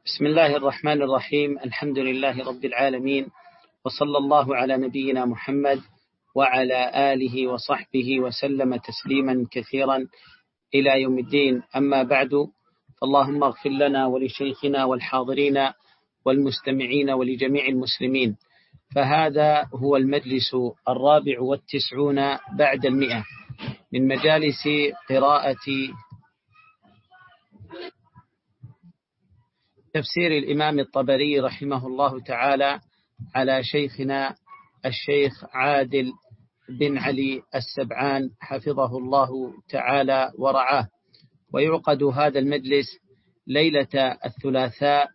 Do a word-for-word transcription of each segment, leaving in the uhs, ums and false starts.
بسم الله الرحمن الرحيم. الحمد لله رب العالمين، وصلى الله على نبينا محمد وعلى آله وصحبه وسلم تسليما كثيرا إلى يوم الدين. أما بعد، فاللهم اغفر لنا ولشيخنا والحاضرين والمستمعين ولجميع المسلمين. فهذا هو المجلس الرابع والتسعون بعد المئة من مجالس قراءة تفسير الإمام الطبري رحمه الله تعالى على شيخنا الشيخ عادل بن علي السبعان حفظه الله تعالى ورعاه. ويعقد هذا المجلس ليلة الثلاثاء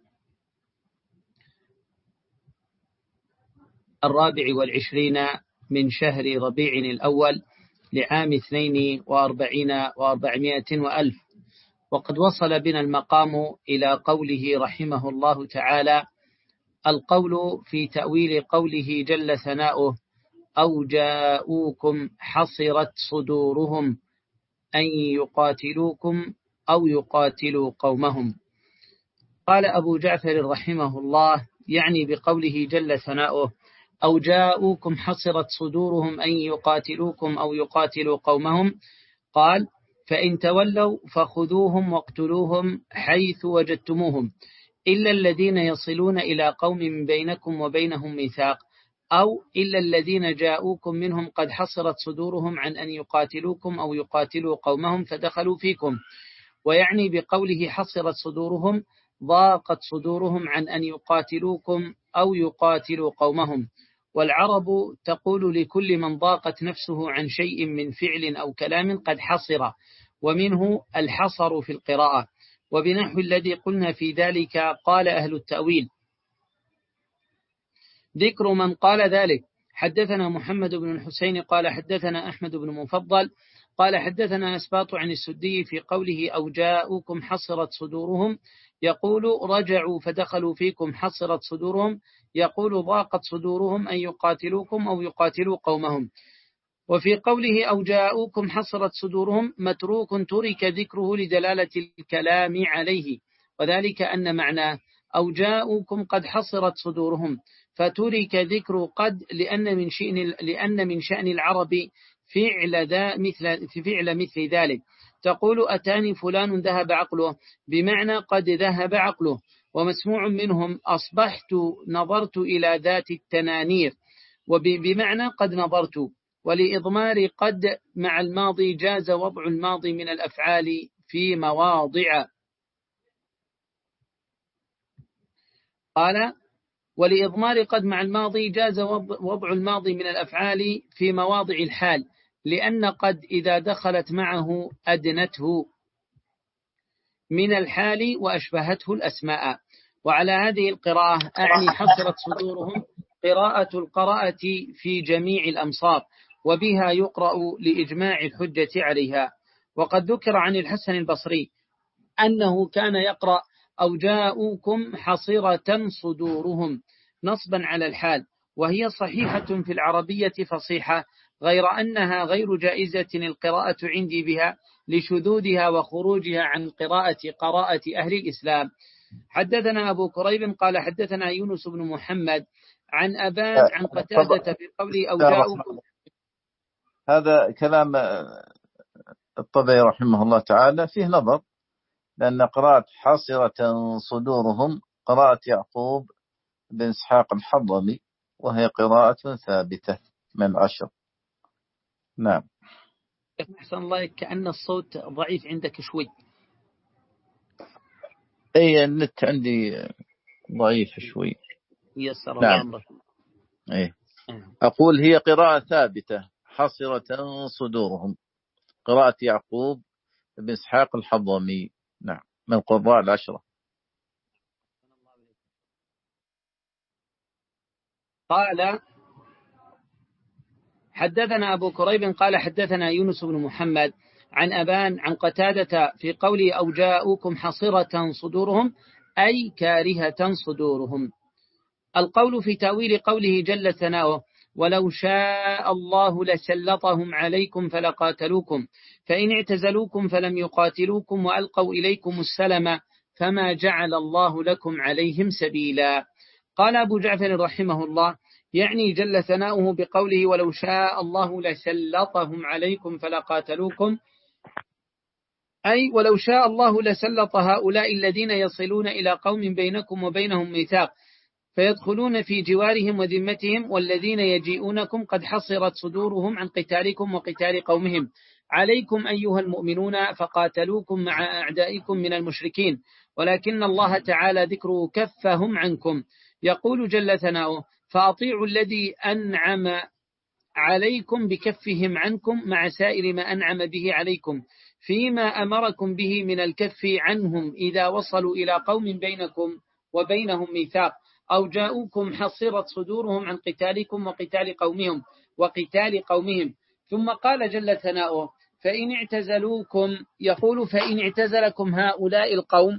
الرابع والعشرين من شهر ربيع الأول لعام اثنين وأربعين وأربعمائة وألف. وقد وصل بنا المقام إلى قوله رحمه الله تعالى: القول في تأويل قوله جل ثناؤه: أو جاءوكم حصرت صدورهم أن يقاتلوكم أو يقاتلوا قومهم. قال أبو جعفر رحمه الله يعني بقوله جل ثناؤه: أو جاءوكم حصرت صدورهم أن يقاتلوكم أو يقاتلوا قومهم، قال: فإن تولوا فخذوهم واقتلوهم حيث وجدتموهم، إلا الذين يصلون إلى قوم من بينكم وبينهم ميثاق، أو إلا الذين جاءوكم منهم قد حصرت صدورهم عن أن يقاتلوكم أو يقاتلوا قومهم فدخلوا فيكم. ويعني بقوله حصرت صدورهم ضاقت صدورهم عن أن يقاتلوكم أو يقاتلوا قومهم. والعرب تقول لكل من ضاقت نفسه عن شيء من فعل أو كلام قد حصر، ومنه الحصر في القراءة. وبنحو الذي قلنا في ذلك قال أهل التأويل. ذكر من قال ذلك: حدثنا محمد بن الحسين قال حدثنا أحمد بن مفضل قال حدثنا أسباط عن السدي في قوله أو جاءوكم حصرت صدورهم، يقول رجعوا فدخلوا فيكم حصرت صدورهم، يقول ضاقت صدورهم أن يقاتلوكم أو يقاتلوا قومهم. وفي قوله أو جاءوكم حصرت صدورهم متروك ترك ذكره لدلالة الكلام عليه، وذلك أن معناه أو جاءوكم قد حصرت صدورهم، فترك ذكر قد لأن من شأن لأن من شأن العرب فعل ذا مثل في فعل مثل ذلك. تقول أتاني فلان ذهب عقله، بمعنى قد ذهب عقله. ومسموع منهم أصبحت نظرت إلى ذات التنانير، وبمعنى قد نظرت. ولإضمار قد مع الماضي جاز وضع الماضي من الأفعال في مواضع. قال: ولإضمار قد مع الماضي جاز وضع الماضي من الأفعال في مواضع الحال، لأن قد إذا دخلت معه أدنته من الحال وأشبهته الأسماء. وعلى هذه القراءة أعني حصرت صدورهم قراءة القراءة في جميع الأمصار، وبها يقرأ لإجماع الحجة عليها. وقد ذكر عن الحسن البصري أنه كان يقرأ أو جاءوكم حصيرة صدورهم نصبا على الحال، وهي صحيحة في العربية فصيحة، غير أنها غير جائزة القراءة عندي بها لشذوذها وخروجها عن قراءة قراءة أهل الإسلام. حدثنا أبو كريب قال حدثنا يونس بن محمد عن أبان عن قتادة في قوله أو جاءوكم. هذا كلام الطبري رحمه الله تعالى فيه نظر، لأن قراءة حاصرة صدورهم قراءة يعقوب بن إسحاق الحضرمي، وهي قراءة ثابتة من العشر. نعم. أحسن الله، كأن الصوت ضعيف عندك شوي. أي النت عندي ضعيف شوي. يسر الله نعم. أمرك. أي. أقول هي قراءة ثابتة حصرة صدورهم، قراءة يعقوب بن إسحاق الحضرمي، نعم، من القراء العشرة. قال حدثنا أبو كريب قال حدثنا يونس بن محمد عن أبان عن قتادة في قوله أو جاءوكم حصرة صدورهم أي كارهة صدورهم. القول في تأويل قوله جل ثناؤه: ولو شاء الله لسلطهم عليكم فلقاتلوكم، فإن اعتزلوكم فلم يقاتلوكم وألقوا إليكم السلم فما جعل الله لكم عليهم سبيلا. قال أبو جعفر رحمه الله يعني جل ثناؤه بقوله ولو شاء الله لسلطهم عليكم فلقاتلوكم، أي ولو شاء الله لسلط هؤلاء الذين يصلون إلى قوم بينكم وبينهم ميثاق فيدخلون في جوارهم وذمتهم، والذين يجيئونكم قد حصرت صدورهم عن قتالكم وقتال قومهم عليكم أيها المؤمنون فقاتلوكم مع أعدائكم من المشركين، ولكن الله تعالى ذكره كفهم عنكم. يقول جل ثناؤه فأطيعوا الذي أنعم عليكم بكفهم عنكم مع سائر ما أنعم به عليكم فيما أمركم به من الكف عنهم إذا وصلوا إلى قوم بينكم وبينهم ميثاق أو جاءوكم حصرت صدورهم عن قتالكم وقتال قومهم وقتال قومهم. ثم قال جل ثناؤه فإن اعتزلوكم، يقول فإن اعتزلكم هؤلاء القوم،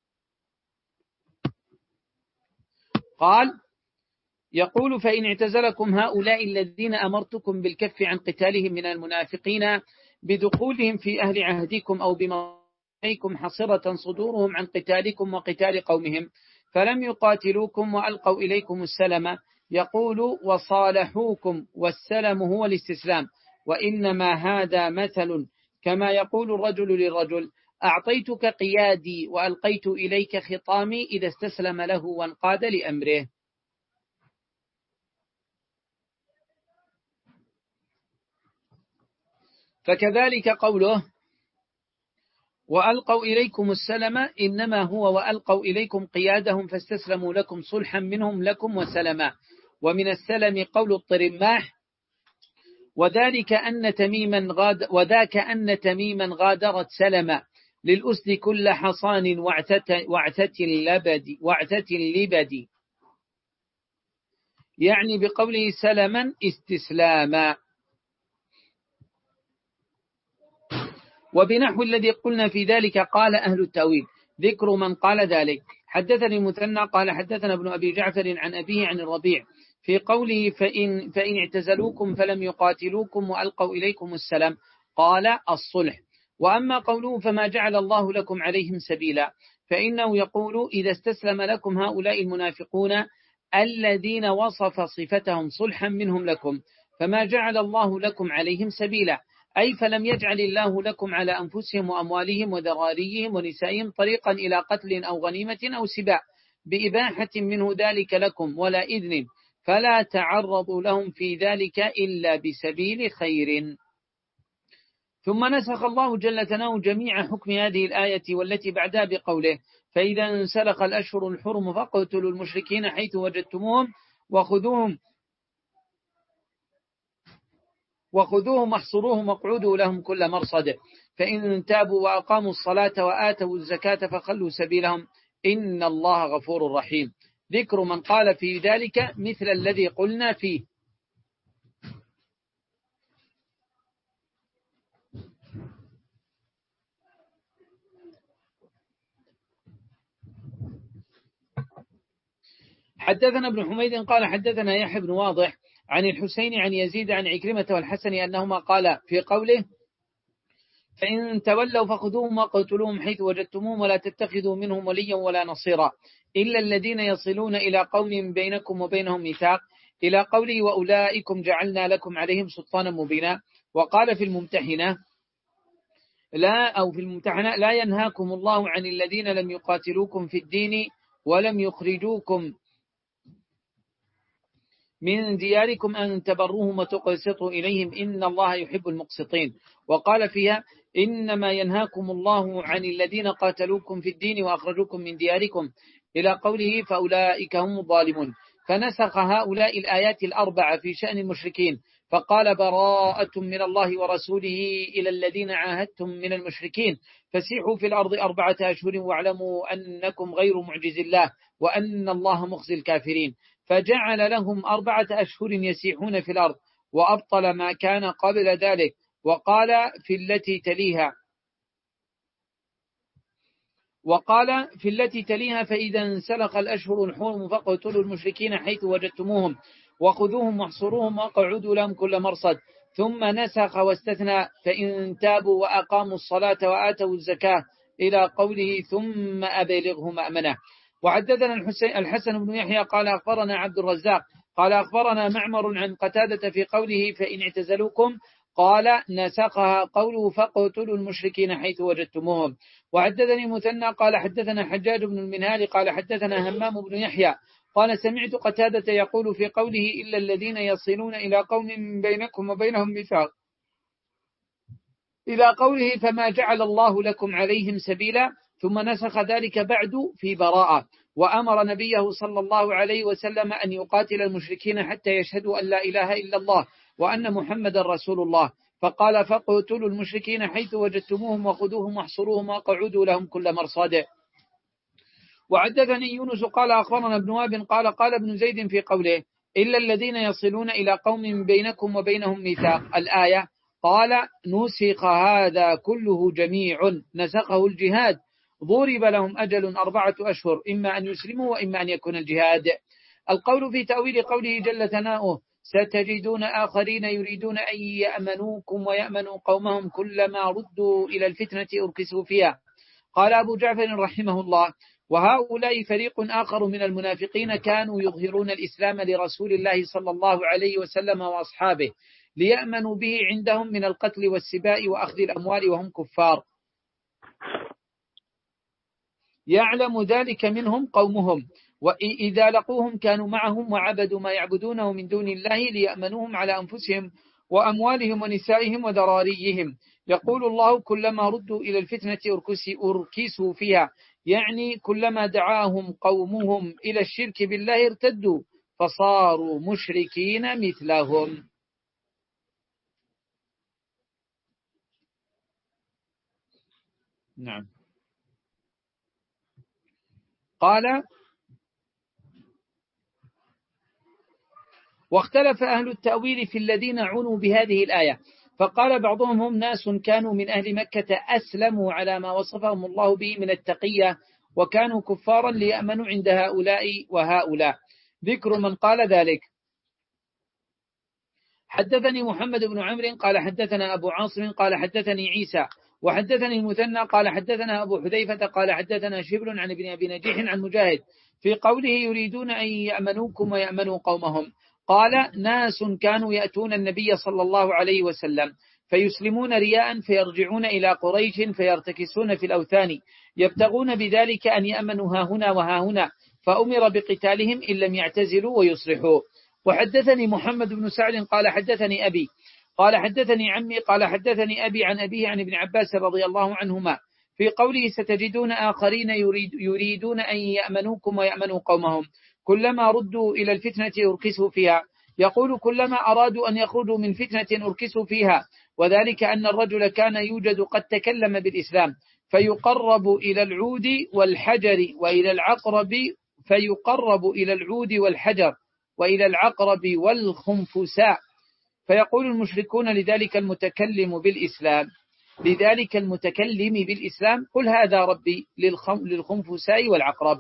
قال يقول فإن اعتزلكم هؤلاء الذين أمرتكم بالكف عن قتالهم من المنافقين بدخولهم في أهل عهدكم أو بموقعكم حصرة صدورهم عن قتالكم وقتال قومهم فلم يقاتلوكم وألقوا إليكم السلم، يقول وصالحوكم والسلم هو الاستسلام، وإنما هذا مثل كما يقول الرجل للرجل أعطيتك قيادي وألقيت إليك خطامي إذا استسلم له وانقاد لأمره. فكذلك قوله وألقوا إليكم السلم إنما هو وألقوا إليكم قيادهم فاستسلموا لكم صلحا منهم لكم وسلما. ومن السلم قول الطرماح وذلك أن تميما غاد وذاك أن تميما غادرت سلما للأسد كل حصان وعتة اللبد وعتة اللبد، يعني بقوله سلما استسلاما. وبنحو الذي قلنا في ذلك قال أهل التأويل ذكر من قال ذلك. حدثني المثنى قال حدثنا ابن أبي جعفر عن أبيه عن الربيع في قوله فإن, فإن اعتزلوكم فلم يقاتلوكم وألقوا إليكم السلام قال الصلح. وأما قوله فما جعل الله لكم عليهم سبيلا فإنه يقول إذا استسلم لكم هؤلاء المنافقون الذين وصف صفتهم صلحا منهم لكم فما جعل الله لكم عليهم سبيلا، أي فلم يجعل الله لكم على أنفسهم وأموالهم وذراريهم ونسائهم طريقا إلى قتل أو غنيمة أو سباع بإباحة منه ذلك لكم ولا إذن، فلا تعرضوا لهم في ذلك إلا بسبيل خير. ثم نسخ الله جل ثناؤه جميع حكم هذه الآية والتي بعدها بقوله فإذا انسلخ الأشهر الحرم فاقتلوا المشركين حيث وجدتموهم وخذوهم وخذوهم واحصروهم واقعدوا لهم كل مرصد فإن تابوا وأقاموا الصلاة وآتوا الزكاة فخلوا سبيلهم إن الله غفور رحيم. ذكر من قال في ذلك مثل الذي قلنا فيه. حدثنا ابن حميد قال حدثنا يحيى بن واضح عن الحسين عن يزيد عن عكرمة والحسن أنهما قال في قوله فإن تولوا فخذوهم وقتلوهم حيث وجدتموهم ولا تتخذوا منهم وليا ولا نصيرا إلا الذين يصلون إلى قوم بينكم وبينهم ميثاق إلى قوله وأولئكم جعلنا لكم عليهم سلطانا مبينا. وقال في الممتحنة لا أو في الممتحنة لا ينهاكم الله عن الذين لم يقاتلوكم في الدين ولم يخرجوكم من دياركم أن تبروهم وتقسطوا إليهم إن الله يحب المقسطين. وقال فيها إنما ينهاكم الله عن الذين قاتلوكم في الدين وأخرجوكم من دياركم إلى قوله فأولئك هم الظالمون. فنسخ هؤلاء الآيات الأربعة في شأن المشركين فقال براءة من الله ورسوله إلى الذين عاهدتم من المشركين فسيحوا في الأرض أربعة أشهر واعلموا أنكم غير معجز الله وأن الله مخزي الكافرين، فجعل لهم أربعة أشهر يسيحون في الأرض وأبطل ما كان قبل ذلك. وقال في التي تليها وقال في التي تليها فإذا انسلخ الأشهر الحرم فاقتلوا المشركين حيث وجدتموهم وخذوهم واحصروهم واقعدوا لهم كل مرصد. ثم نسخ واستثنى فإن تابوا وأقاموا الصلاة وآتوا الزكاة إلى قوله ثم أبلغه مأمنه. وحدثنا الحسن بن يحيى قال أخبرنا عبد الرزاق قال أخبرنا معمر عن قتادة في قوله فإن اعتزلوكم قال نسخها قوله فاقتلوا المشركين حيث وجدتموهم. وحدثني مثنى قال حدثنا حجاج بن المنهال قال حدثنا همام بن يحيى قال سمعت قتادة يقول في قوله إلا الذين يصلون إلى قوم بينكم وبينهم ميثاق إلى قوله فما جعل الله لكم عليهم سبيلا، ثم نسخ ذلك بعد في براءة، وأمر نبيه صلى الله عليه وسلم أن يقاتل المشركين حتى يشهدوا أن لا إله إلا الله وأن محمد رسول الله، فقال فاقتلوا المشركين حيث وجدتموهم وخذوهم واحصروهم وقعدوا لهم كل مرصاد. وحدثني يونس قال أخبرنا ابن وهب قال قال ابن زيد في قوله إلا الذين يصلون إلى قوم بينكم وبينهم ميثاق الآية قال نسخ هذا كله جميع نسخه الجهاد ضرب لهم أجل أربعة أشهر إما أن يسلموا وإما أن يكون الجهاد. القول في تأويل قوله جل ثناؤه ستجدون آخرين يريدون أن يأمنوكم ويأمنوا قومهم كلما ردوا إلى الفتنة أركسوا فيها. قال أبو جعفر رحمه الله وهؤلاء فريق آخر من المنافقين كانوا يظهرون الإسلام لرسول الله صلى الله عليه وسلم وأصحابه ليأمنوا به عندهم من القتل والسباء وأخذ الأموال وهم كفار، يعلم ذلك منهم قومهم، وإذا لقوهم كانوا معهم وعبدوا ما يعبدونه من دون الله ليأمنوهم على أنفسهم وأموالهم ونسائهم وذراريهم. يقول الله كلما ردوا إلى الفتنة أركسوا فيها، يعني كلما دعاهم قومهم إلى الشرك بالله ارتدوا فصاروا مشركين مثلهم. نعم. قال واختلف أهل التأويل في الذين عنوا بهذه الآية، فقال بعضهم هم ناس كانوا من أهل مكة أسلموا على ما وصفهم الله به من التقية وكانوا كفارا ليأمنوا عند هؤلاء وهؤلاء. ذكر من قال ذلك حدثني محمد بن عمرو قال حدثنا أبو عاصم قال حدثني عيسى وحدثني المثنى قال حدثنا أبو حذيفة قال حدثنا شبل عن ابن أبي نجيح عن مجاهد في قوله يريدون أن يأمنوكم ويأمنوا قومهم، قال ناس كانوا يأتون النبي صلى الله عليه وسلم فيسلمون رياء فيرجعون إلى قريش فيرتكسون في الأوثان يبتغون بذلك أن يأمنوا ها هنا وها هنا، فأمر بقتالهم إن لم يعتزلوا ويصلحوا. وحدثني محمد بن سعد قال حدثني أبي قال حدثني عمي قال حدثني أبي عن أبيه عن ابن عباس رضي الله عنهما في قوله ستجدون آخرين يريد يريدون أن يأمنوكم ويأمنوا قومهم كلما ردوا إلى الفتنة أركسوا فيها، يقول كلما أرادوا أن يخرجوا من فتنة أركسوا فيها، وذلك أن الرجل كان يوجد قد تكلم بالإسلام فيقرب إلى العود والحجر وإلى العقرب فيقرب إلى العود والحجر وإلى العقرب والخنفساء، فيقول المشركون لذلك المتكلم بالإسلام لذلك المتكلم بالإسلام قل هذا ربي للخنفساء والعقرب.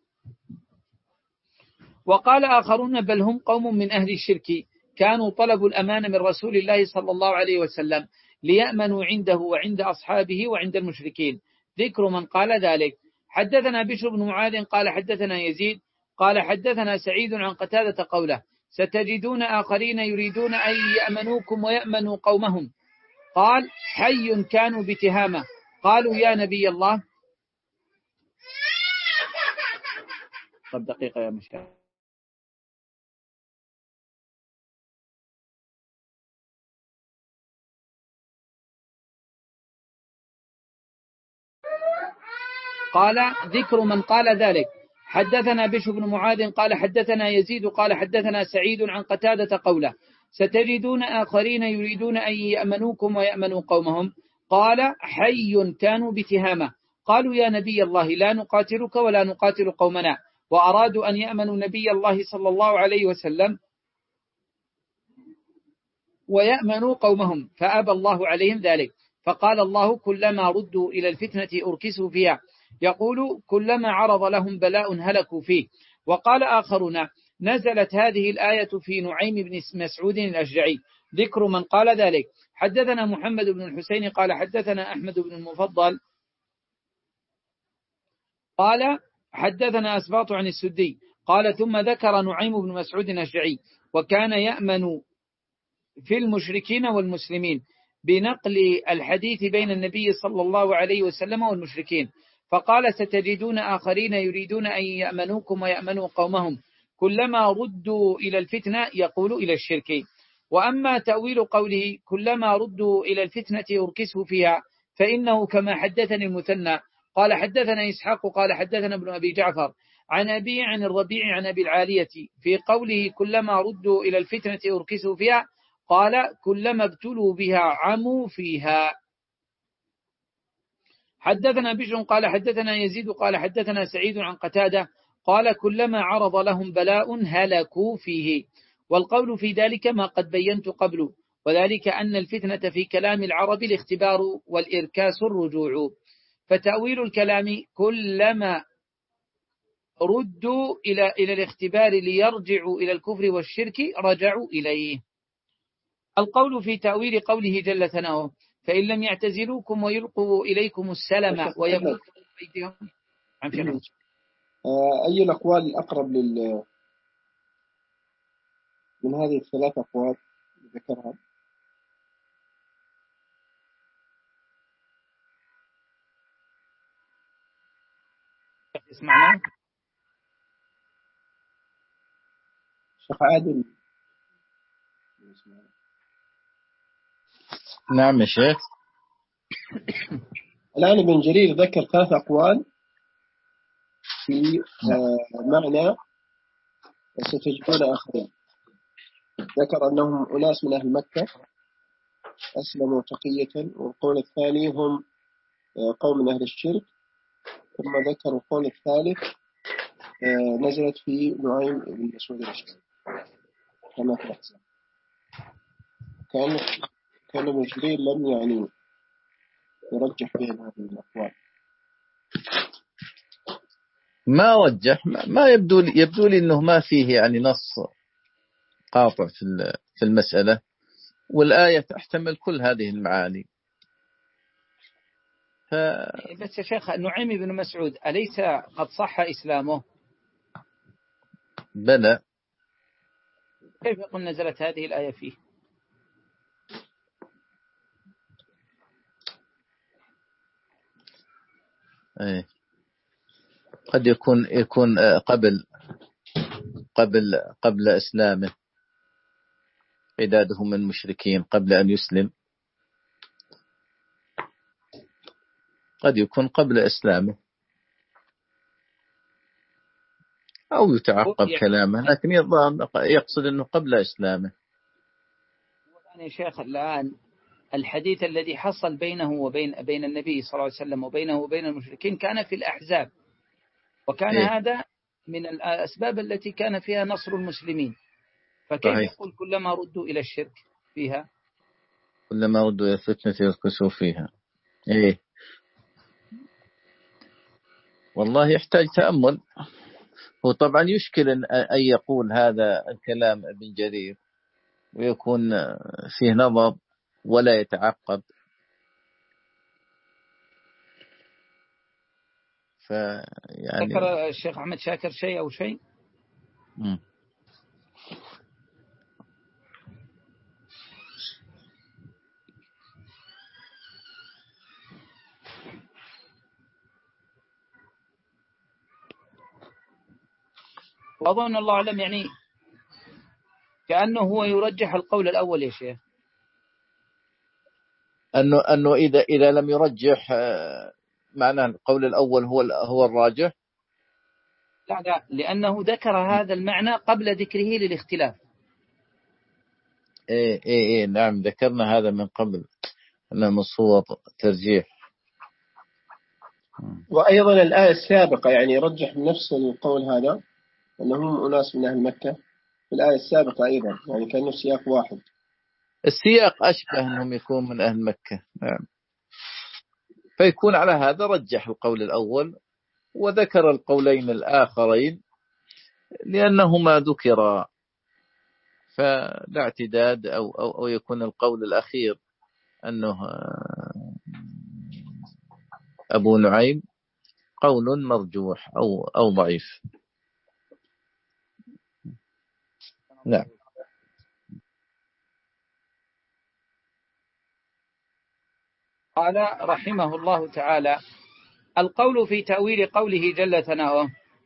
وقال آخرون بل هم قوم من أهل الشرك كانوا طلبوا الأمان من رسول الله صلى الله عليه وسلم ليأمنوا عنده وعند أصحابه وعند المشركين. ذكر من قال ذلك حدثنا بشر بن معاذ قال حدثنا يزيد قال حدثنا سعيد عن قتادة قوله ستجدون آخرين يريدون أن يأمنوكم ويأمنوا قومهم، قال حي كانوا بتهامة قالوا يا نبي الله. طب دقيقة يا مشاهد. قال ذكر من قال ذلك حدثنا بشر بن معاذ قال حدثنا يزيد قال حدثنا سعيد عن قتادة قوله ستجدون آخرين يريدون أن يأمنوكم ويأمنوا قومهم، قال حي كانوا بتهامة قالوا يا نبي الله لا نقاتلك ولا نقاتل قومنا، وأرادوا أن يأمنوا نبي الله صلى الله عليه وسلم ويأمنوا قومهم فأبى الله عليهم ذلك، فقال الله كلما ردوا إلى الفتنة أركسوا فيها، يقول كلما عرض لهم بلاء هلكوا فيه. وقال آخرون نزلت هذه الآية في نعيم بن مسعود الأشجعي. ذكر من قال ذلك حدثنا محمد بن الحسين قال حدثنا أحمد بن المفضل قال حدثنا أسباط عن السدي قال ثم ذكر نعيم بن مسعود الأشجعي وكان يأمن في المشركين والمسلمين بنقل الحديث بين النبي صلى الله عليه وسلم والمشركين، فقال ستجدون آخرين يريدون أن يأمنوكم ويأمنوا قومهم كلما ردوا إلى الفتنة يقول إلى الشرك. وأما تأويل قوله كلما ردوا إلى الفتنة يركسوا فيها فإنه كما حدثني المثنى قال حدثنا إسحاق قال حدثنا ابن أبي جعفر عن أبي عن الربيع عن أبي العالية في قوله كلما ردوا إلى الفتنة يركسوا فيها قال كلما ابتلوا بها عموا فيها. حدثنا بشر قال حدثنا يزيد قال حدثنا سعيد عن قتادة قال كلما عرض لهم بلاء هلكوا فيه. والقول في ذلك ما قد بينت قبل، وذلك أن الفتنة في كلام العرب الاختبار والإركاس الرجوع، فتأويل الكلام كلما ردوا إلى إلى الاختبار ليرجعوا إلى الكفر والشرك رجعوا إليه. القول في تأويل قوله جل ثناؤه فإن لم يعتزلوكم ويلقوا إليكم السلام ويملكوا بيتهم عن فعله. أي الأقوال الأقرب لل من هذه الثلاث أقوال ذكرها؟ اسمعنا شيخ عادل. نعم يا شيخ. الآن ابن جرير ذكر ثلاث أقوال في معنى ستجدون آخرين. ذكر أنهم أناس من أهل مكة أسلموا تقية، والقول الثاني هم قوم من أهل الشرك، ثم ذكر القول الثالث نزلت في نعيم بن مسعود الأشجعي كما في الأحزاب. كان كان ابن جرير لم يعني يرجح بين هذه الأقوال، ما رجح، ما يبدو لي يبدو لي انه ما فيه يعني نص قاطع في في المسألة، والآية تحتمل كل هذه المعاني. ف... بس يا شيخ نعيم بن مسعود أليس قد صح إسلامه؟ بلى. كيف يقول نزلت هذه الآية فيه؟ ايه قد يكون يكون قبل قبل قبل إسلامه، عدادهم من مشركين قبل أن يسلم، قد يكون قبل إسلامه أو يتعقب كلامه، لكن يقصد أنه قبل إسلامه. يا شيخ الآن الحديث الذي حصل بينه وبين بين النبي صلى الله عليه وسلم وبينه وبين المشركين كان في الأحزاب، وكان إيه؟ هذا من الأسباب التي كان فيها نصر المسلمين، فكيف صحيح. يقول كلما ردوا إلى الشرك فيها كلما ردوا إلى الفتنة يركسوا فيها؟ إيه والله يحتاج تأمل. هو طبعا يشكل أن يقول هذا الكلام ابن جرير ويكون فيه نظر ولا يتعقب، فيعني ذكر الشيخ أحمد شاكر شيء أو شيء م. وأظن الله أعلم يعني كأنه هو يرجح القول الأول يا شيخ، أنه أنه إذا إذا لم يرجح معناه القول الأول هو هو الراجح. لا لا، لأنه ذكر هذا المعنى قبل ذكره للاختلاف. إيه إيه إيه نعم ذكرنا هذا من قبل أنه من صور ترجيح. وأيضا الآية السابقة يعني يرجح نفس القول هذا أنهم أناس من أهل مكة، في الآية السابقة أيضا يعني كان نفس سياق واحد. السياق أشبه أنهم يكون من أهل مكة، نعم. فيكون على هذا رجح القول الأول وذكر القولين الآخرين لأنهما ذكرا، فلا اعتداد أو, أو, أو يكون القول الأخير أنه أبو نعيم قول مرجوح أو أو ضعيف. نعم. قال رحمه الله تعالى: القول في تأويل قوله جل ثناؤه: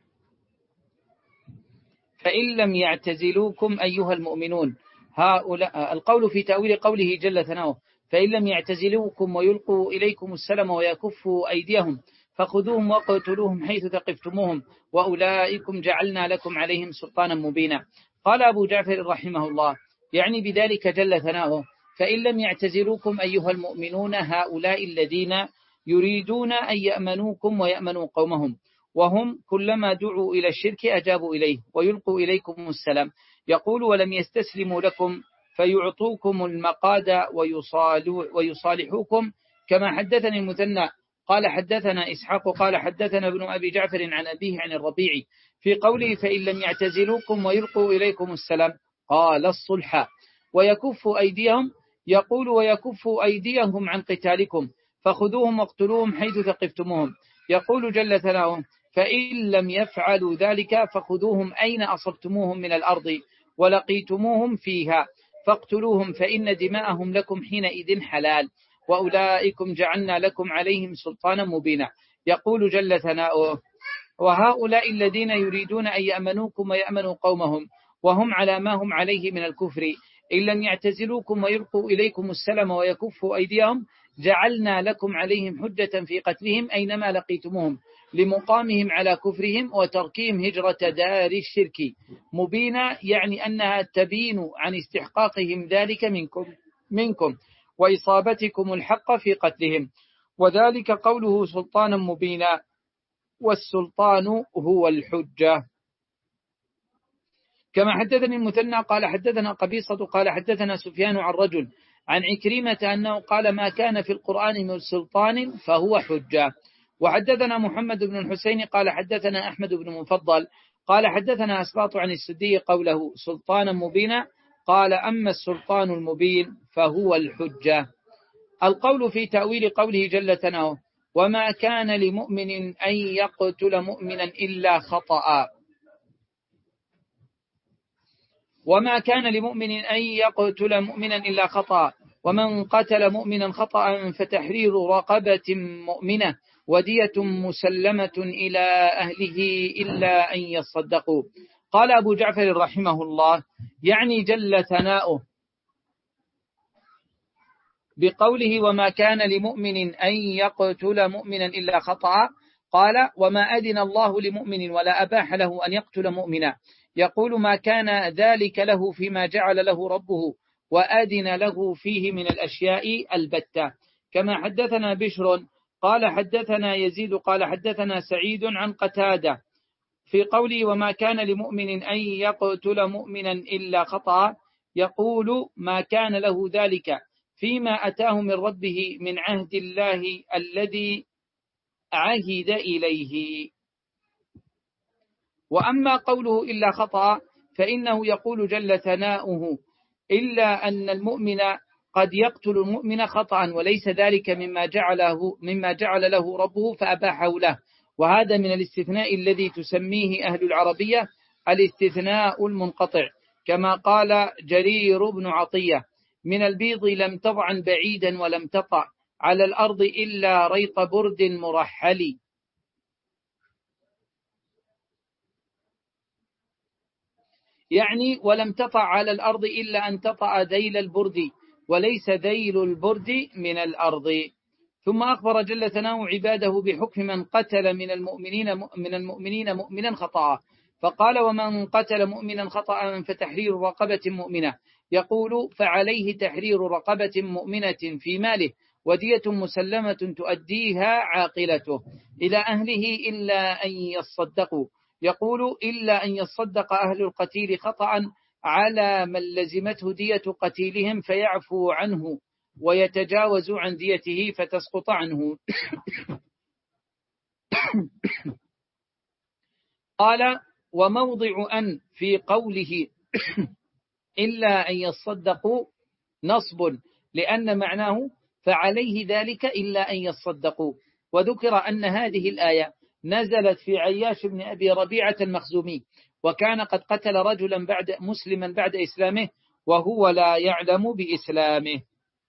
فإن لم يعتزلوكم أيها المؤمنون هؤلاء. القول في تأويل قوله جل ثناؤه: فإن لم يعتزلوكم ويلقوا إليكم السلم ويكفوا أيديهم فخذوهم وقتلوهم حيث ثقفتموهم وأولئكم جعلنا لكم عليهم سلطانا مبينا. قال أبو جعفر رحمه الله: يعني بذلك جل ثناؤه: فإن لم يعتزلوكم أيها المؤمنون هؤلاء الذين يريدون أن يأمنوكم ويأمنوا قومهم، وهم كلما دعوا إلى الشرك أجابوا إليه ويلقوا إليكم السلام. يقول: ولم يستسلموا لكم فيعطوكم المقاد ويصالحوكم، كما حدثني المثنى قال حدثنا إسحاق قال حدثنا ابن أبي جعفر عن أبيه عن الربيع في قوله: فإن لم يعتزلوكم ويلقوا إليكم السلام قال الصلح ويكف أيديهم. يقول: ويكف أيديهم عن قتالكم فخذوهم واقتلوهم حيث ثقفتموهم. يقول جل ثناؤه: فإن لم يفعلوا ذلك فخذوهم أين أصبتموهم من الأرض ولقيتموهم فيها فاقتلوهم فإن دماءهم لكم حينئذ حلال، وأولئكم جعلنا لكم عليهم سلطانا مبينا. يقول جل ثناؤه: وهؤلاء الذين يريدون أن يأمنوكم ويأمنوا قومهم وهم على ما هم عليه من الكفر إن لم يعتزلوكم ويلقوا إليكم السلم ويكفوا أيديهم جعلنا لكم عليهم حجة في قتلهم أينما لقيتموهم لمقامهم على كفرهم وتركهم هجرة دار الشرك مبينا، يعني أنها تبين عن استحقاقهم ذلك منكم منكم وإصابتكم الحق في قتلهم، وذلك قوله سلطانا مبينا، والسلطان هو الحجة. كما حدثني المثنى قال حدثنا قبيصة قال حدثنا سفيان عن رجل عن عكرمة أنه قال: ما كان في القرآن من سلطان فهو حجة. وحدثنا محمد بن الحسين قال حدثنا أحمد بن مفضل قال حدثنا أسباط عن السدي قوله سلطانا مبينا قال: أما السلطان المبين فهو الحجة. القول في تأويل قوله جل ثناؤه: وما كان لمؤمن أن يقتل مؤمنا إلا خطأ. وما كان لمؤمن أن يقتل مؤمنا إلا خطأ، ومن قتل مؤمنا خطأ فتحرير رقبة مؤمنة ودية مسلمة إلى أهله إلا أن يصدقوا. قال أبو جعفر رحمه الله: يعني جل ثناؤه بقوله: وما كان لمؤمن أن يقتل مؤمنا إلا خطأ، قال: وما أذن الله لمؤمن ولا أباح له أن يقتل مؤمنا. يقول: ما كان ذلك له فيما جعل له ربه وأذن له فيه من الأشياء البتة. كما حدثنا بشر قال حدثنا يزيد قال حدثنا سعيد عن قتادة في قوله: وما كان لمؤمن أن يقتل مؤمنا إلا خطأ، يقول: ما كان له ذلك فيما أتاه من ربه من عهد الله الذي عهد إليه. وأما قوله إلا خطأ فإنه يقول جل ثناؤه: إلا أن المؤمن قد يقتل المؤمن خطأ وليس ذلك مما جعله مما جعل له ربه فأباحه له، وهذا من الاستثناء الذي تسميه أهل العربية الاستثناء المنقطع، كما قال جرير بن عطية: من البيض لم تضعن بعيدا ولم تطع على الأرض إلا ريط برد مرحل. يعني ولم تطع على الأرض إلا أن تطع ذيل البرد وليس ذيل البرد من الأرض. ثم أخبر جل ثناؤه عباده بحكم من قتل من المؤمنين من المؤمنين مؤمنا خطأ، فقال: ومن قتل مؤمنا خطأ فتحرير رقبة مؤمنة. يقول: فعليه تحرير رقبة مؤمنة في ماله ودية مسلمة تؤديها عاقلته إلى أهله إلا أن يصدقوا. يقول: إلا أن يصدق أهل القتيل خطأ على من لزمته دية قتيلهم فيعفو عنه ويتجاوز عن ديته فتسقط عنه. قال: وموضع أن في قوله إلا أن يصدقوا نصب، لأن معناه فعليه ذلك إلا أن يصدقوا. وذكر أن هذه الآية نزلت في عياش بن أبي ربيعة المخزومي، وكان قد قتل رجلا بعد مسلما بعد إسلامه وهو لا يعلم بإسلامه.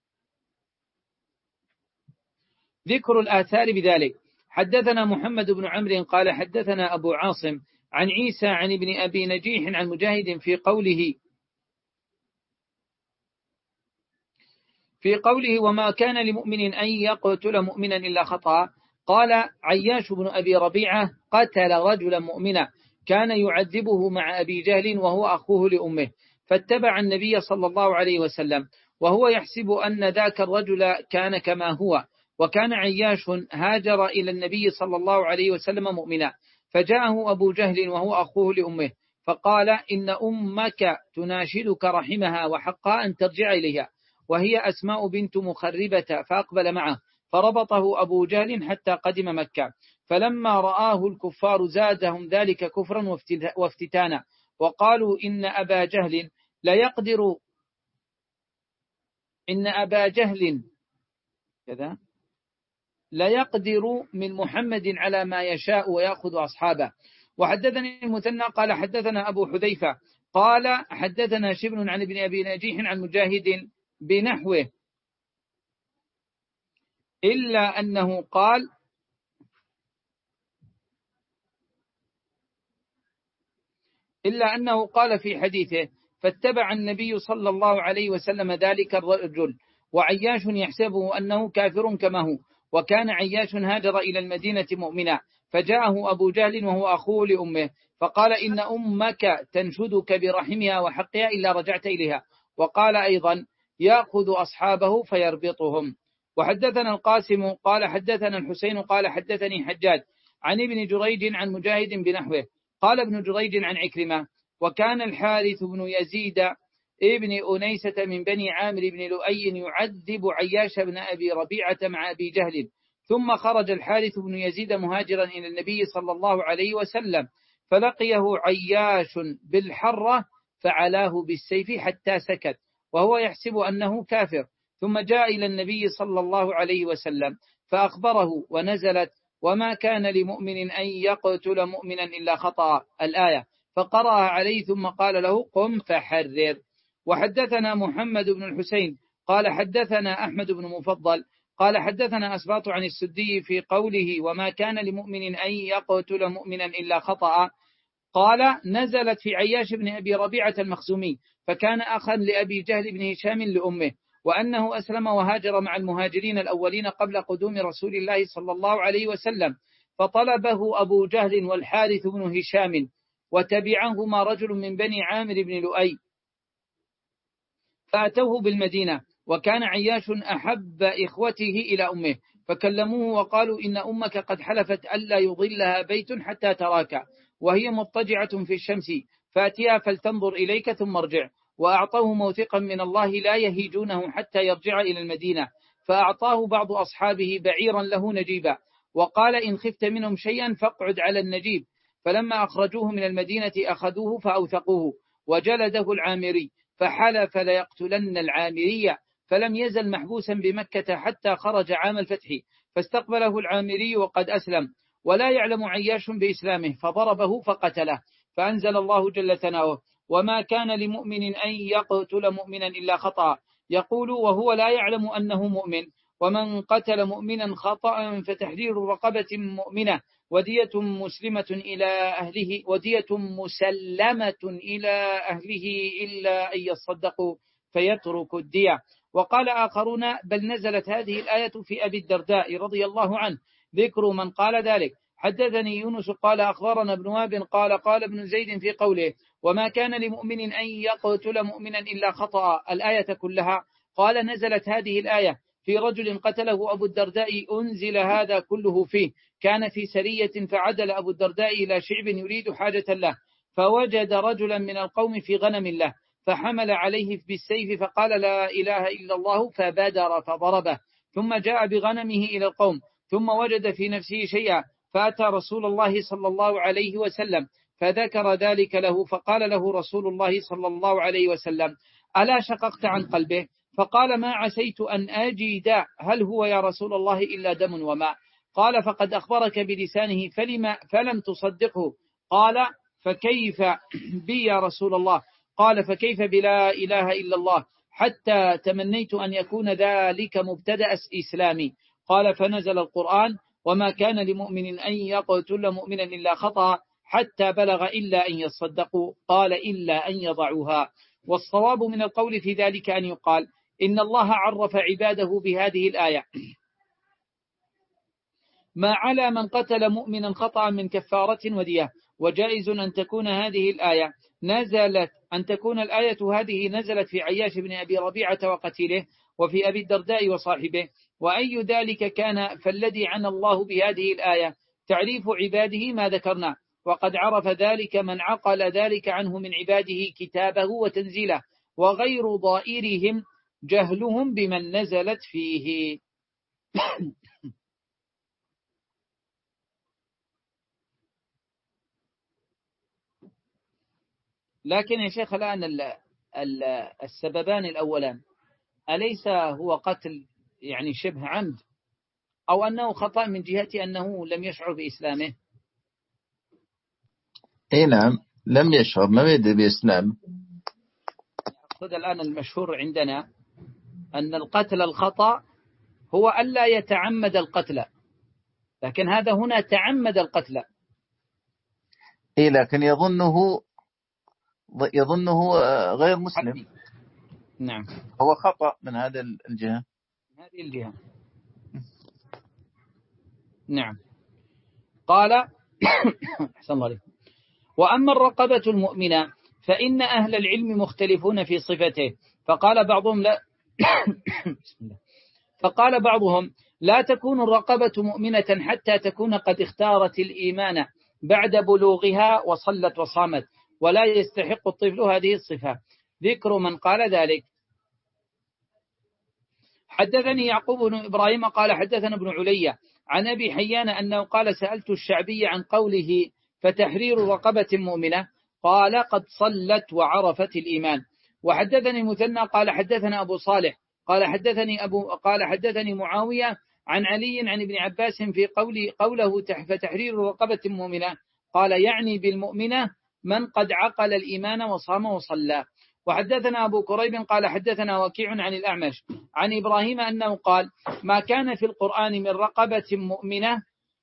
ذكر الآثار بذلك. حدثنا محمد بن عمرو قال حدثنا أبو عاصم عن عيسى عن ابن أبي نجيح عن مجاهد في قوله في قوله وما كان لمؤمن أن يقتل مؤمنا إلا خطأ. قال عياش بن أبي ربيعة قتل رجلا مؤمنا كان يعذبه مع أبي جهل وهو أخوه لأمه، فاتبع النبي صلى الله عليه وسلم وهو يحسب أن ذاك الرجل كان كما هو، وكان عياش هاجر إلى النبي صلى الله عليه وسلم مؤمنا، فجاءه أبو جهل وهو أخوه لأمه فقال إن أمك تناشدك رحمها وحقا أن ترجع إليها، وهي أسماء بنت مخربة، فأقبل معه فربطه أبو جهل حتى قدم مكة، فلما رآه الكفار زادهم ذلك كفرا وافتتانا، وقالوا إن أبا جهل لا يقدر إن أبا جهل كذا لا يقدر من محمد على ما يشاء ويأخذ أصحابه. وحدثني المثنى قال حدثنا أبو حذيفة قال حدثنا شبل عن ابن أبي نجيح عن مجاهد بنحوه، إلا أنه قال إلا أنه قال في حديثه فاتبع النبي صلى الله عليه وسلم ذلك الرجل، وعياش يحسبه أنه كافر كما هو، وكان عياش هاجر إلى المدينة مؤمنا، فجاءه أبو جهل وهو أخوه لأمه فقال إن أمك تنشدك برحمها وحقها إلا رجعت إليها، وقال أيضا يأخذ أصحابه فيربطهم. وحدثنا القاسم قال حدثنا الحسين قال حدثني حجاج عن ابن جريج عن مجاهد بنحوه. قال ابن جريج عن عكرمة وكان الحارث بن يزيد ابن أنيسة من بني عامر بن لؤي يعذب عياش بن أبي ربيعة مع أبي جهل، ثم خرج الحارث بن يزيد مهاجرا إلى النبي صلى الله عليه وسلم فلقيه عياش بالحرة فعلاه بالسيف حتى سكت وهو يحسب أنه كافر، ثم جاء إلى النبي صلى الله عليه وسلم فأخبره ونزلت وما كان لمؤمن أن يقتل مؤمنا إلا خطأ الآية، فقرأها عليه ثم قال له قم فحرر. وحدثنا محمد بن الحسين قال حدثنا أحمد بن مفضل قال حدثنا أسباط عن السدي في قوله وما كان لمؤمن أن يقتل مؤمنا إلا خطأ. قال نزلت في عياش بن أبي ربيعة المخزومي، فكان أخا لأبي جهل بن هشام لأمه، وأنه أسلم وهاجر مع المهاجرين الأولين قبل قدوم رسول الله صلى الله عليه وسلم، فطلبه أبو جهل والحارث بن هشام، وتبعهما رجل من بني عامر بن لؤي فأتوه بالمدينة، وكان عياش أحب إخوته إلى أمه، فكلموه وقالوا إن أمك قد حلفت ألا يضلها بيت حتى تراك وهي مضطجعة في الشمس، فأتيها فلتنظر إليك ثم ارجع، وأعطوه موثقا من الله لا يهيجونه حتى يرجع إلى المدينة، فأعطاه بعض أصحابه بعيرا له نجيبا، وقال إن خفت منهم شيئا فاقعد على النجيب، فلما أخرجوه من المدينة أخذوه فأوثقوه، وجلده العامري فحلف ليقتلن العامرية، فلم يزل محبوسا بمكة حتى خرج عام الفتح، فاستقبله العامري وقد أسلم ولا يعلم عياش بإسلامه، فضربه فقتله، فأنزل الله جل ثناؤه وما كان لمؤمن أن يقتل مؤمنا إلا خطأ، يقول وهو لا يعلم أنه مؤمن، ومن قتل مؤمنا خطأ فتحرير رقبة مؤمنة ودية مسلمة إلى أهله ودية مسلمة إلى أهله إلا أن يصدقوا فيترك الدية. وقال آخرون بل نزلت هذه الآية في أبي الدرداء رضي الله عنه، ذكر من قال ذلك. حدثني يونس قال أخبرنا ابن وهب قال قال ابن زيد في قوله وما كان لمؤمن أن يقتل مؤمنا إلا خطأ الآية كلها. قال نزلت هذه الآية في رجل قتله أبو الدرداء أنزل هذا كله فيه، كان في سرية فعدل أبو الدرداء إلى شعب يريد حاجة له، فوجد رجلا من القوم في غنم له فحمل عليه بالسيف فقال لا إله إلا الله فبادر فضربه، ثم جاء بغنمه إلى القوم ثم وجد في نفسه شيئا فأتى رسول الله صلى الله عليه وسلم فذكر ذلك له، فقال له رسول الله صلى الله عليه وسلم ألا شققت عن قلبه؟ فقال ما عسيت أن أجد هل هو يا رسول الله إلا دم وماء. قال فقد أخبرك بلسانه فلما فلم تصدقه؟ قال فكيف بي يا رسول الله؟ قال فكيف بلا إله إلا الله؟ حتى تمنيت أن يكون ذلك مبتدأ إسلامي. قال فنزل القرآن وما كان لمؤمن أن يقتل مؤمنا إلا خطأ حتى بلغ إلا أن يصدقوا. قال إلا أن يضعوها. والصواب من القول في ذلك أن يقال إن الله عرف عباده بهذه الآية ما على من قتل مؤمنا خطأ من كفارة ودية. وجائز أن تكون هذه الآية نزلت أن تكون الآية هذه نزلت في عياش بن أبي ربيعة وقتيله وفي أبي الدرداء وصاحبه. وأي ذلك كان فالذي عنى الله بهذه الآية تعريف عباده ما ذكرنا، وقد عرف ذلك من عقل ذلك عنه من عباده كتابه وتنزيله، وغير ضائرهم جهلهم بمن نزلت فيه. لكن يا شيخ الآن السببان الأولان أليس هو قتل يعني شبه عمد، أو أنه خطأ من جهة أنه لم يشعر بإسلامه؟ اي نعم، لم يشعر، لم يدري بإسلام. أقصد الآن المشهور عندنا أن القتل الخطأ هو ألا يتعمد القتل، لكن هذا هنا تعمد القتل. اي لكن يظنه يظنه غير مسلم. نعم، هو خطأ من هذا الجهة، هذه الجهة. نعم. قال أحسن الله عليك. وأما الرقبة المؤمنة فإن أهل العلم مختلفون في صفته، فقال بعضهم لا بسم الله. فقال بعضهم لا تكون الرقبة مؤمنة حتى تكون قد اختارت الإيمان بعد بلوغها وصلت وصامت، ولا يستحق الطفل هذه الصفة. ذكر من قال ذلك. حدثني يعقوب بن إبراهيم قال حدثنا ابن علية عن أبي حيان أنه قال سألت الشعبي عن قوله فتحرير رقبة مؤمنة، قال قد صلت وعرفت الإيمان. وحدثني مثنى قال حدثنا أبو صالح قال حدثني أبو قال حدثني معاوية عن علي عن ابن عباس في قوله قوله فتحرير رقبة مؤمنة، قال يعني بالمؤمنة من قد عقل الإيمان وصام وصلى. وحدثنا أبو كريب قال حدثنا وكيع عن الأعمش عن إبراهيم أنه قال ما كان في القرآن من رقبة مؤمنة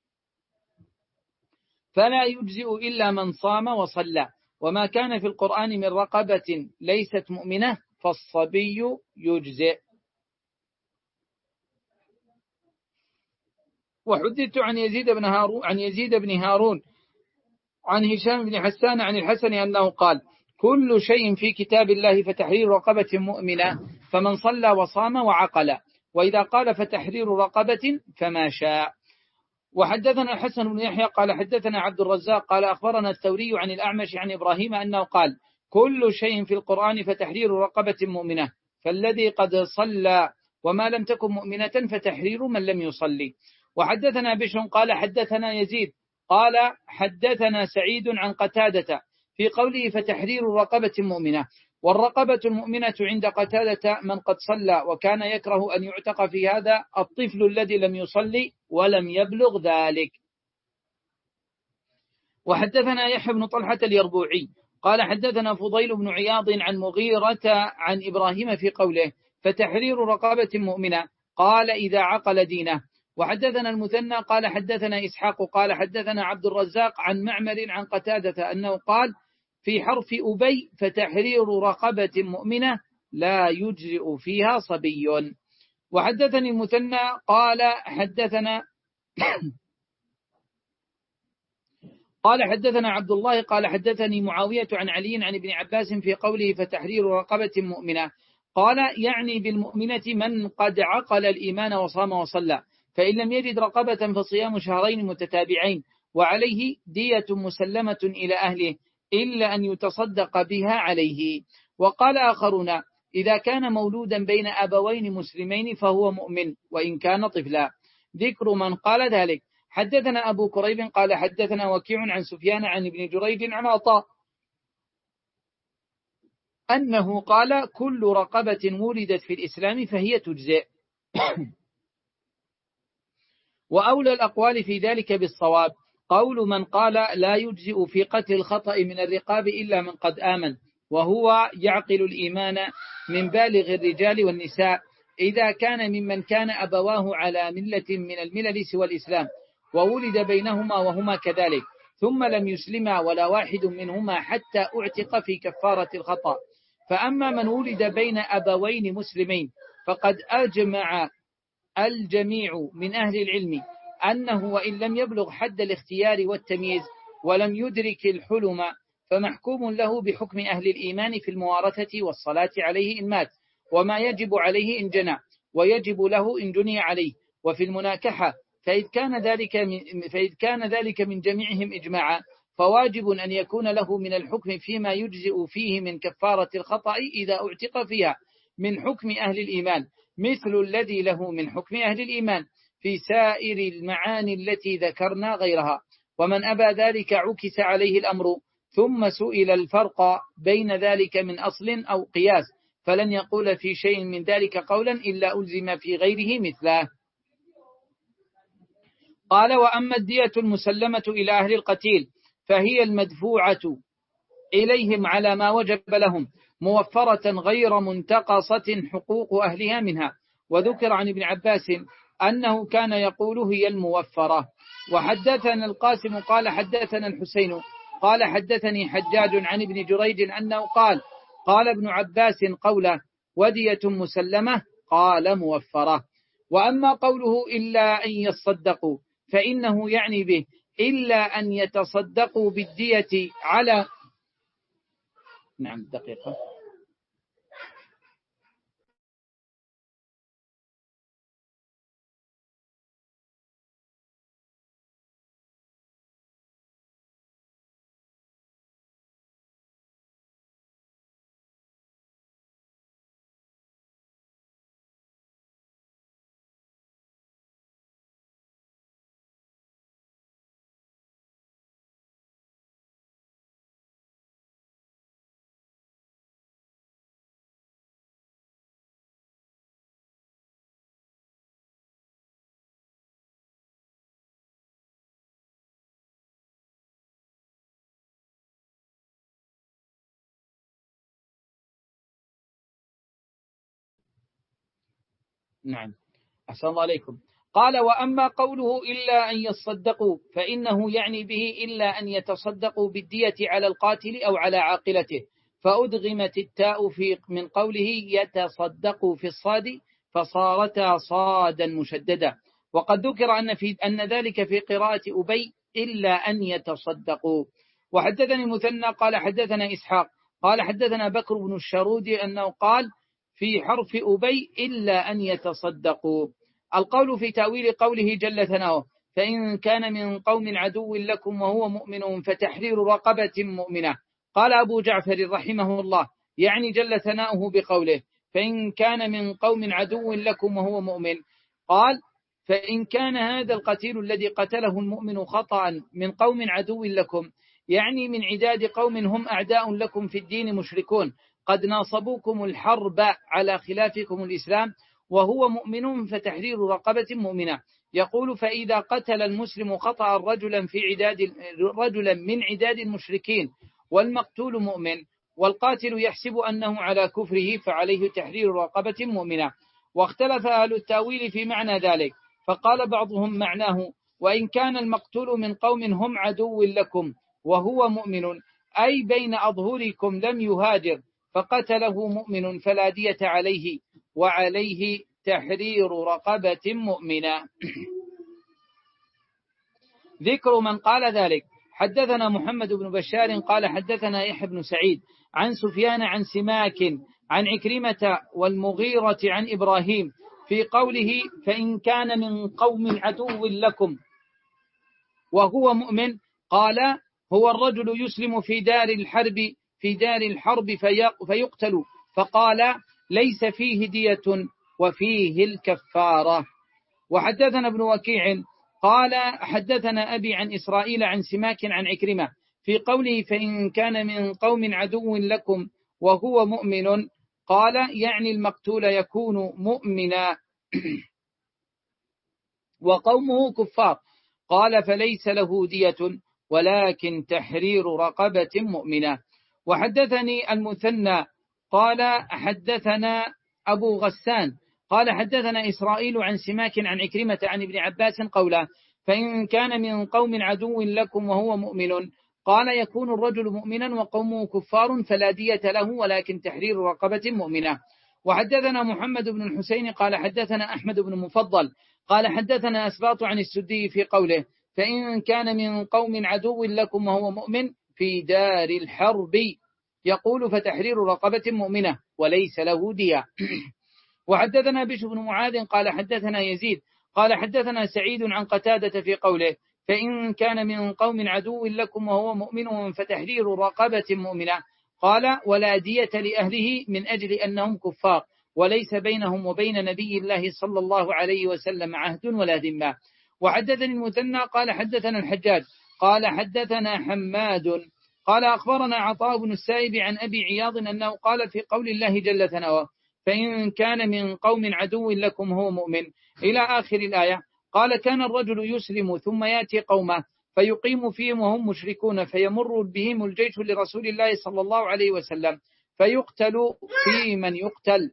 فلا يجزئ إلا من صام وصلى، وما كان في القرآن من رقبة ليست مؤمنة فالصبي يجزئ. وحدثت عن يزيد بن هارون عن يزيد بن هارون عن هشام بن حسان عن الحسن أنه قال كل شيء في كتاب الله فتحرير رقبة مؤمنة فمن صلى وصام وعقل، وإذا قال فتحرير رقبة فما شاء. وحدثنا الحسن بن يحيى قال حدثنا عبد الرزاق قال أخبرنا الثوري عن الأعمش عن إبراهيم أنه قال كل شيء في القرآن فتحرير رقبة مؤمنة، فالذي قد صلى وما لم تكن مؤمنة فتحرير من لم يصلي. وحدثنا بشر قال حدثنا يزيد قال حدثنا سعيد عن قتادة في قوله فتحرير رقبة مؤمنة، والرقبة المؤمنة عند قتادة من قد صلى، وكان يكره أن يعتق في هذا الطفل الذي لم يصلي ولم يبلغ ذلك. وحدثنا يحيى بن طلحة اليربوعي قال حدثنا فضيل بن عياض عن مغيرة عن إبراهيم في قوله فتحرير رقبة مؤمنة، قال إذا عقل دينه. وحدثنا المثنى قال حدثنا إسحاق قال حدثنا عبد الرزاق عن معمر عن قتادة أنه قال في حرف أبي فتحرير رقبة مؤمنة لا يجزئ فيها صبي. وحدثني المثنى قال حدثنا قال حدثنا عبد الله قال حدثني معاوية عن علي عن ابن عباس في قوله فتحرير رقبة مؤمنة، قال يعني بالمؤمنة من قد عقل الإيمان وصام وصلى، فإن لم يجد رقبة فصيام شهرين متتابعين، وعليه دية مسلمة إلى أهله إلا أن يتصدق بها عليه. وقال آخرون إذا كان مولودا بين أبوين مسلمين فهو مؤمن وإن كان طفلا. ذكر من قال ذلك. حدثنا أبو كريب قال حدثنا وكيع عن سفيان عن ابن جريج عن عطاء أنه قال كل رقبة ولدت في الإسلام فهي تجزئ. وأولى الأقوال في ذلك بالصواب قول من قال لا يجزئ في قتل الخطأ من الرقاب إلا من قد آمن، وهو يعقل الإيمان من بالغ الرجال والنساء إذا كان ممن كان أبواه على ملة من الملل سوى الإسلام وولد بينهما وهما كذلك ثم لم يسلما ولا واحد منهما حتى أعتق في كفارة الخطأ. فأما من ولد بين أبوين مسلمين فقد أجمع الجميع من أهل العلم أنه وإن لم يبلغ حد الاختيار والتمييز ولم يدرك الحلم فمحكوم له بحكم أهل الإيمان في الموارثة والصلاة عليه إن مات، وما يجب عليه إن جنى، ويجب له إن جني عليه، وفي المناكحة فإذ كان ذلك من, فإذ كان ذلك من جميعهم إجماعا فواجب أن يكون له من الحكم فيما يجزئ فيه من كفارة الخطأ إذا اعتق فيها من حكم أهل الإيمان مثل الذي له من حكم أهل الإيمان في سائر المعاني التي ذكرنا غيرها. ومن أبى ذلك عكس عليه الأمر ثم سئل الفرق بين ذلك من أصل أو قياس فلن يقول في شيء من ذلك قولا إلا ألزم في غيره مثله. قال وأما الدية المسلمة إلى أهل القتيل فهي المدفوعة إليهم على ما وجب لهم موفرة غير منتقصة حقوق أهلها منها. وذكر عن ابن عباس أنه كان يقول هي الموفرة. وحدثنا القاسم قال حدثنا الحسين قال حدثني حجاج عن ابن جريج أنه قال قال ابن عباس قوله ودية مسلمة قال موفرة. وأما قوله إلا أن يصدقوا فإنه يعني به إلا أن يتصدقوا بالدية على نعم دقيقة نعم أحسن الله عليكم. قال وأما قوله إلا أن يصدقوا فإنه يعني به إلا أن يتصدقوا بالدية على القاتل أو على عاقلته فأدغمت التاء في من قوله يتصدقوا في الصاد فصارتا صادا مشددا. وقد ذكر أن, في أن ذلك في قراءة أبي إلا أن يتصدقوا. وحدثني المثنى قال حدثنا إسحاق قال حدثنا بكر بن الشرود أنه قال في حرف أبي إلا أن يتصدقوا. القول في تأويل قوله جل ثناؤه فإن كان من قوم عدو لكم وهو مؤمن فتحرير رقبة مؤمنة. قال أبو جعفر رحمه الله يعني جل ثناؤه بقوله فإن كان من قوم عدو لكم وهو مؤمن قال فإن كان هذا القتيل الذي قتله المؤمن خطأ من قوم عدو لكم يعني من عداد قوم هم أعداء لكم في الدين مشركون قد ناصبوكم الحرب على خلافكم الإسلام وهو مؤمن فتحرير رقبة مؤمنة. يقول فإذا قتل المسلم خطأ رجلا في عداد رجلا من عداد المشركين والمقتول مؤمن والقاتل يحسب أنه على كفره فعليه تحرير رقبة مؤمنة. واختلف أهل التاويل في معنى ذلك فقال بعضهم معناه وإن كان المقتول من قوم هم عدو لكم وهو مؤمن أي بين أظهركم لم يهاجر فقتله مؤمن فلا دية عليه وعليه تحرير رقبة مؤمنة. ذكر من قال ذلك حدثنا محمد بن بشار قال حدثنا يحيى بن سعيد عن سفيان عن سماك عن عكرمة والمغيرة عن إبراهيم في قوله فإن كان من قوم عدو لكم وهو مؤمن قال هو الرجل يسلم في دار الحرب في دار الحرب فيقتل فقال ليس فيه دية وفيه الكفارة. وحدثنا ابن وكيع قال حدثنا أبي عن إسرائيل عن سماك عن عكرمة في قوله فإن كان من قوم عدو لكم وهو مؤمن قال يعني المقتول يكون مؤمنا وقومه كفار. قال فليس له دية ولكن تحرير رقبة مؤمنة. وحدثني المثنى قال حدثنا أبو غسان قال حدثنا إسرائيل عن سماك عن عكرمة عن ابن عباس قولا فإن كان من قوم عدو لكم وهو مؤمن قال يكون الرجل مؤمنا وقومه كفار فلا دية له ولكن تحرير رقبة مؤمنة. وحدثنا محمد بن الحسين قال حدثنا أحمد بن مفضل قال حدثنا أسباط عن السدي في قوله فإن كان من قوم عدو لكم وهو مؤمن في دار الحرب يقول فتحرير رقبة مؤمنة وليس له دية. وحدثنا بشر بن معاذ قال حدثنا يزيد قال حدثنا سعيد عن قتادة في قوله فإن كان من قوم عدو لكم وهو مؤمن فتحرير رقبة مؤمنة قال ولا دية لأهله من أجل أنهم كفار وليس بينهم وبين نبي الله صلى الله عليه وسلم عهد ولا ذمة. وحدثني المثنى قال حدثنا الحجاج قال حدثنا حماد قال أخبرنا عطاء بن السائب عن أبي عياض أنه قال في قول الله جل ثناؤه فإن كان من قوم عدو لكم هو مؤمن إلى آخر الآية. قال كان الرجل يسلم ثم يأتي قومه فيقيم فيهم وهم مشركون فيمر بهم الجيش لرسول الله صلى الله عليه وسلم فيقتل في من يقتل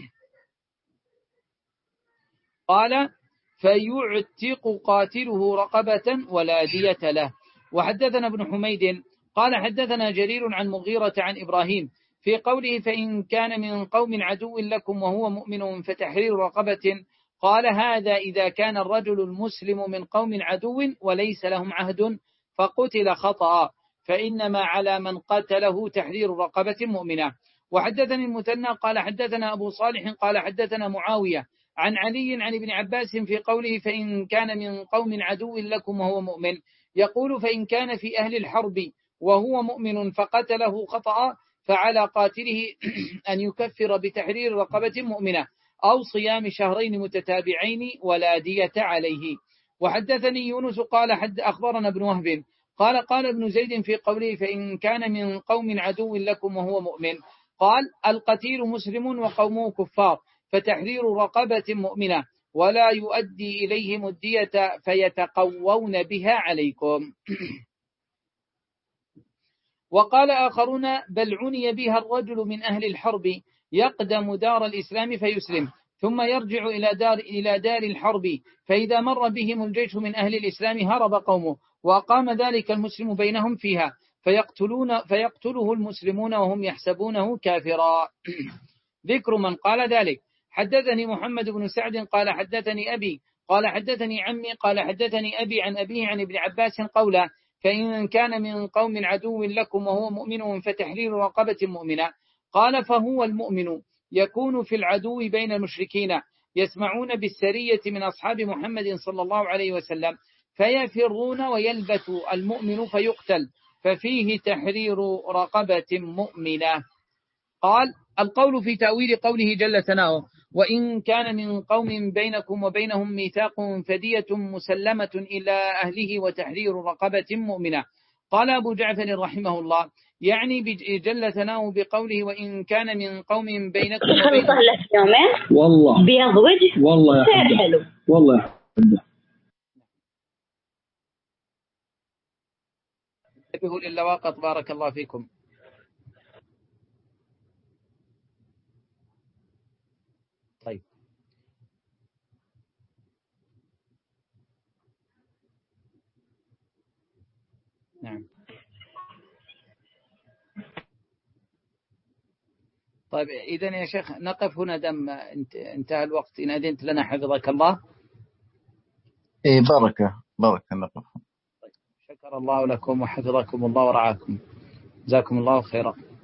قال فيعتق قاتله رقبة ولا دية له. وحدثنا ابن حميد قال حدثنا جرير عن مغيرة عن إبراهيم في قوله فإن كان من قوم عدو لكم وهو مؤمن فتحرير رقبة قال هذا إذا كان الرجل المسلم من قوم عدو وليس لهم عهد فقتل خطأ فإنما على من قتله تحرير رقبة مؤمنة. وحدثني المثنى قال حدثنا أبو صالح قال حدثنا معاوية عن علي عن ابن عباس في قوله فإن كان من قوم عدو لكم وهو مؤمن يقول فإن كان في أهل الحرب وهو مؤمن فقتله خطأ فعلى قاتله أن يكفر بتحرير رقبة مؤمنة أو صيام شهرين متتابعين ولا دية عليه. وحدثني يونس قال حد أخبرنا ابن وهب قال قال ابن زيد في قوله فإن كان من قوم عدو لكم وهو مؤمن قال القتيل مسلم وقومه كفار فتحرير رقبة مؤمنة ولا يؤدي إليهم الدية فيتقوون بها عليكم. وقال آخرون بل عني بها الرجل من أهل الحرب يقدم دار الإسلام فيسلم ثم يرجع إلى دار, إلى دار الحرب فإذا مر بهم الجيش من أهل الإسلام هرب قومه وأقام ذلك المسلم بينهم فيها فيقتلون فيقتله المسلمون وهم يحسبونه كافرا. ذكر من قال ذلك حدثني محمد بن سعد قال حدثني أبي قال حدثني عمي قال حدثني أبي عن أبيه عن ابن عباس قولا فإن كان من قوم عدو لكم وهو مؤمن فتحرير رقبة مؤمنة قال فهو المؤمن يكون في العدو بين المشركين يسمعون بالسرية من أصحاب محمد صلى الله عليه وسلم فيفرون ويلبث المؤمن فيقتل ففيه تحرير رقبة مؤمنة. قال القول في تأويل قوله جل ثناؤه وإن كان من قوم بينكم وبينهم ميثاق فدية مسلمة إلى أهله وتحرير رقبة مؤمنة. قال أبو جعفر رحمه الله يعني جل ثناؤه بقوله وإن كان من قوم بينكم وبينهم والله بيض وجه والله يا حلو والله يا حلو. انتبهوا للواقط بارك الله فيكم. طيب نعم طيب إذن يا شيخ نقف هنا دم انتهى الوقت إن أذنت لنا حفظك الله. إيه بركة بركة نقف. طيب. شكر الله لكم وحفظكم الله ورعاكم جزاكم الله خيرا.